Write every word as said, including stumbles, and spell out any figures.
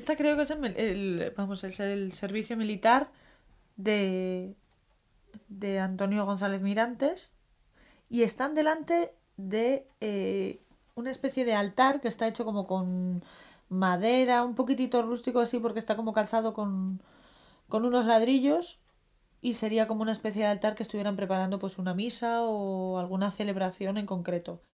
Esta creo que es el, el- vamos, es el servicio militar de, de Antonio González Mirantes y están delante de eh, una especie de altar que está hecho como con madera, un poquitito rústico así porque está como calzado con, con unos ladrillos y sería como una especie de altar que estuvieran preparando pues una misa o alguna celebración en concreto.